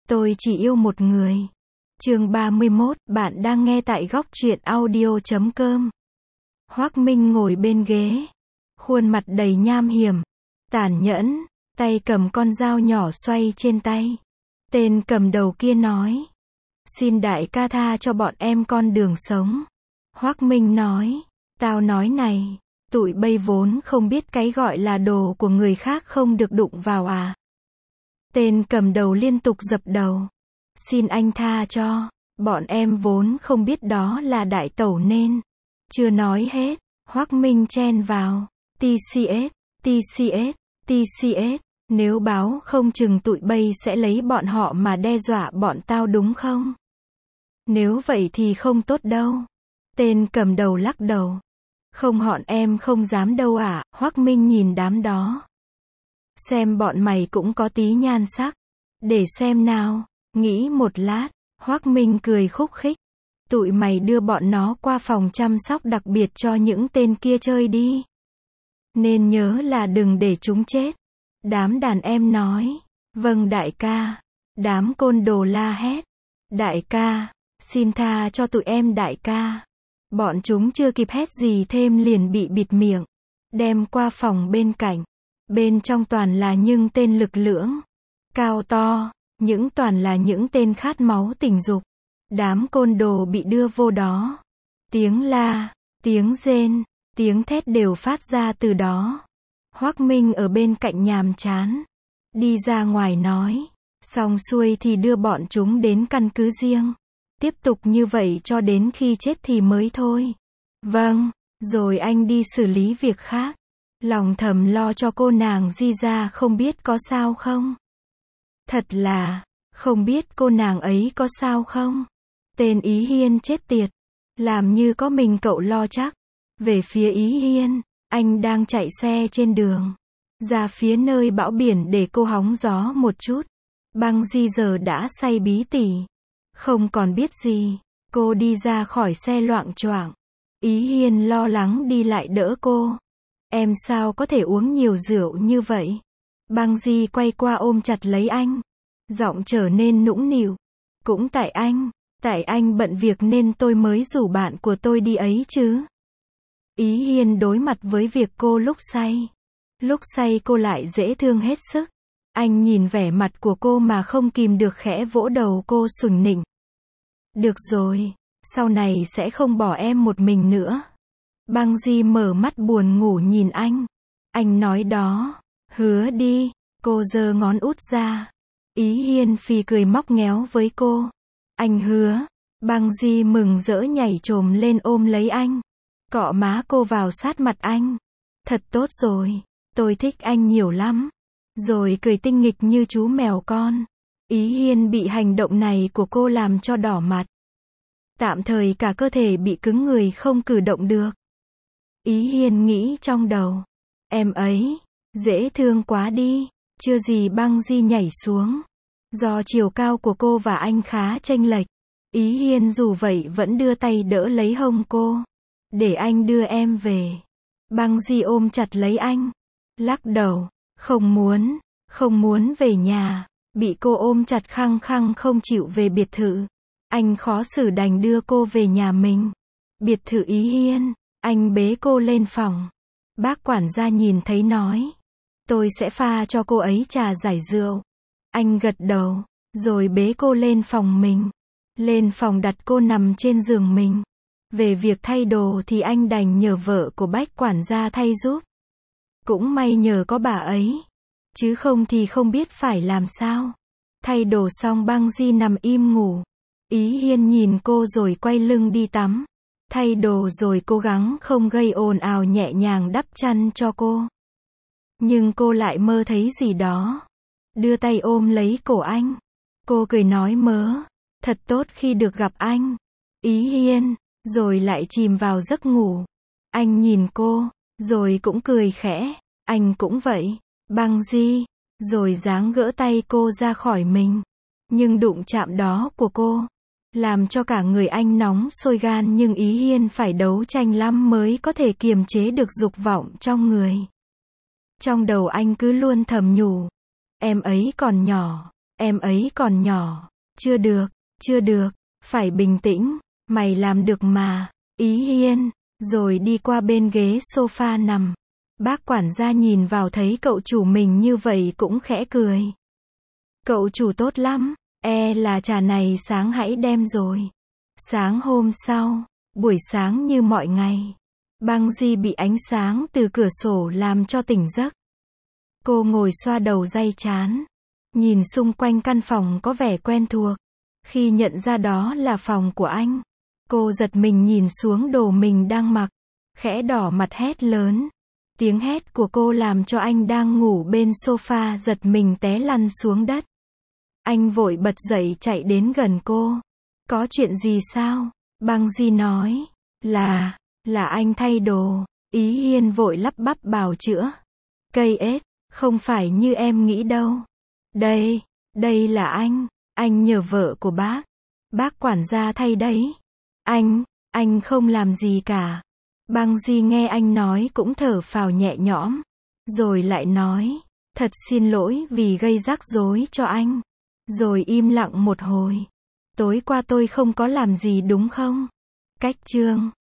Tôi chỉ yêu một người. Chương 31, bạn đang nghe tại góc truyện audio.com. Hoác Minh ngồi bên ghế, khuôn mặt đầy nham hiểm, tàn nhẫn, tay cầm con dao nhỏ xoay trên tay. Tên cầm đầu kia nói, xin đại ca tha cho bọn em con đường sống. Hoác Minh nói, tao nói này, tụi bay vốn không biết cái gọi là đồ của người khác không được đụng vào à. Tên cầm đầu liên tục dập đầu, xin anh tha cho, bọn em vốn không biết đó là đại tẩu nên. Chưa nói hết, Hoác Minh chen vào, TCS, TCS, TCS, nếu báo không chừng tụi bay sẽ lấy bọn họ mà đe dọa bọn tao đúng không? Nếu vậy thì không tốt đâu. Tên cầm đầu lắc đầu, không bọn em không dám đâu ạ. Hoác Minh nhìn đám đó, xem bọn mày cũng có tí nhan sắc, để xem nào. Nghĩ một lát, Hoác Minh cười khúc khích, tụi mày đưa bọn nó qua phòng chăm sóc đặc biệt cho những tên kia chơi đi. Nên nhớ là đừng để chúng chết. Đám đàn em nói, vâng đại ca. Đám côn đồ la hét, đại ca, xin tha cho tụi em đại ca. Bọn chúng chưa kịp hét gì thêm liền bị bịt miệng, đem qua phòng bên cạnh. Bên trong toàn là những tên lực lưỡng, cao to, toàn là những tên khát máu tình dục. Đám côn đồ bị đưa vô đó. Tiếng la, tiếng rên, tiếng thét đều phát ra từ đó. Hoác Minh ở bên cạnh nhàm chán, đi ra ngoài nói, xong xuôi thì đưa bọn chúng đến căn cứ riêng. Tiếp tục như vậy cho đến khi chết thì mới thôi. Vâng, rồi anh đi xử lý việc khác. Lòng thầm lo cho cô nàng Di ra không biết có sao không. Thật là, không biết cô nàng ấy có sao không. Tên Ý Hiên chết tiệt, làm như có mình cậu lo chắc. Về phía Ý Hiên, anh đang chạy xe trên đường, ra phía nơi bão biển để cô hóng gió một chút. Băng Di giờ đã say bí tỉ, không còn biết gì. Cô đi ra khỏi xe loạng choạng. Ý Hiên lo lắng đi lại đỡ cô. Em sao có thể uống nhiều rượu như vậy? Băng Di quay qua ôm chặt lấy anh, giọng trở nên nũng nịu. Cũng tại anh bận việc nên tôi mới rủ bạn của tôi đi ấy chứ. Ý Hiên đối mặt với việc cô lúc say cô lại dễ thương hết sức. Anh nhìn vẻ mặt của cô mà không kìm được khẽ vỗ đầu cô sủng nịnh. Được rồi, sau này sẽ không bỏ em một mình nữa. Băng Di mở mắt buồn ngủ nhìn anh. Anh nói đó, hứa đi. Cô giơ ngón út ra. Ý Hiên phì cười móc ngoéo với cô. Anh hứa. Băng Di mừng rỡ nhảy chồm lên ôm lấy anh, cọ má cô vào sát mặt anh. Thật tốt rồi, tôi thích anh nhiều lắm. Rồi cười tinh nghịch như chú mèo con. Ý Hiên bị hành động này của cô làm cho đỏ mặt. Tạm thời cả cơ thể bị cứng người không cử động được. Ý Hiên nghĩ trong đầu, em ấy, dễ thương quá đi. Chưa gì Băng Di nhảy xuống. Do chiều cao của cô và anh khá chênh lệch, Ý Hiên dù vậy vẫn đưa tay đỡ lấy hông cô. Để anh đưa em về. Băng Di ôm chặt lấy anh, lắc đầu, không muốn về nhà. Bị cô ôm chặt khăng khăng không chịu về biệt thự. Anh khó xử đành đưa cô về nhà mình. Biệt thự Ý Hiên, anh bế cô lên phòng. Bác quản gia nhìn thấy nói, tôi sẽ pha cho cô ấy trà giải rượu. Anh gật đầu, rồi bế cô lên phòng mình. Lên phòng đặt cô nằm trên giường mình. Về việc thay đồ thì anh đành nhờ vợ của bác quản gia thay giúp. Cũng may nhờ có bà ấy, chứ không thì không biết phải làm sao. Thay đồ xong Băng Di nằm im ngủ. Ý Hiên nhìn cô rồi quay lưng đi tắm. Thay đồ rồi cố gắng không gây ồn ào nhẹ nhàng đắp chăn cho cô. Nhưng cô lại mơ thấy gì đó. Đưa tay ôm lấy cổ anh. Cô cười nói mớ, thật tốt khi được gặp anh, Ý Hiên, rồi lại chìm vào giấc ngủ. Anh nhìn cô, rồi cũng cười khẽ, anh cũng vậy, Băng Di, rồi giáng gỡ tay cô ra khỏi mình. Nhưng đụng chạm đó của cô, làm cho cả người anh nóng sôi gan, nhưng Ý Hiên phải đấu tranh lắm mới có thể kiềm chế được dục vọng trong người. Trong đầu anh cứ luôn thầm nhủ, em ấy còn nhỏ, em ấy còn nhỏ. Chưa được, phải bình tĩnh, mày làm được mà. Ý Hiên, rồi đi qua bên ghế sofa nằm. Bác quản gia nhìn vào thấy cậu chủ mình như vậy cũng khẽ cười. Cậu chủ tốt lắm, là trà này sáng hãy đem rồi. Sáng hôm sau, buổi sáng như mọi ngày, Băng Di bị ánh sáng từ cửa sổ làm cho tỉnh giấc. Cô ngồi xoa đầu day chán, nhìn xung quanh căn phòng có vẻ quen thuộc. Khi nhận ra đó là phòng của anh, cô giật mình nhìn xuống đồ mình đang mặc, khẽ đỏ mặt hét lớn. Tiếng hét của cô làm cho anh đang ngủ bên sofa giật mình té lăn xuống đất. Anh vội bật dậy chạy đến gần cô. Có chuyện gì sao? Băng Di nói. Là anh thay đồ. Ý Hiên vội lắp bắp bào chữa. Cây ếch, không phải như em nghĩ đâu. Đây là anh nhờ vợ của bác. Bác quản gia thay đấy. Anh không làm gì cả. Băng Di nghe anh nói cũng thở phào nhẹ nhõm. Rồi lại nói, thật xin lỗi vì gây rắc rối cho anh. Rồi im lặng một hồi. Tối qua tôi không có làm gì đúng không? Cách chương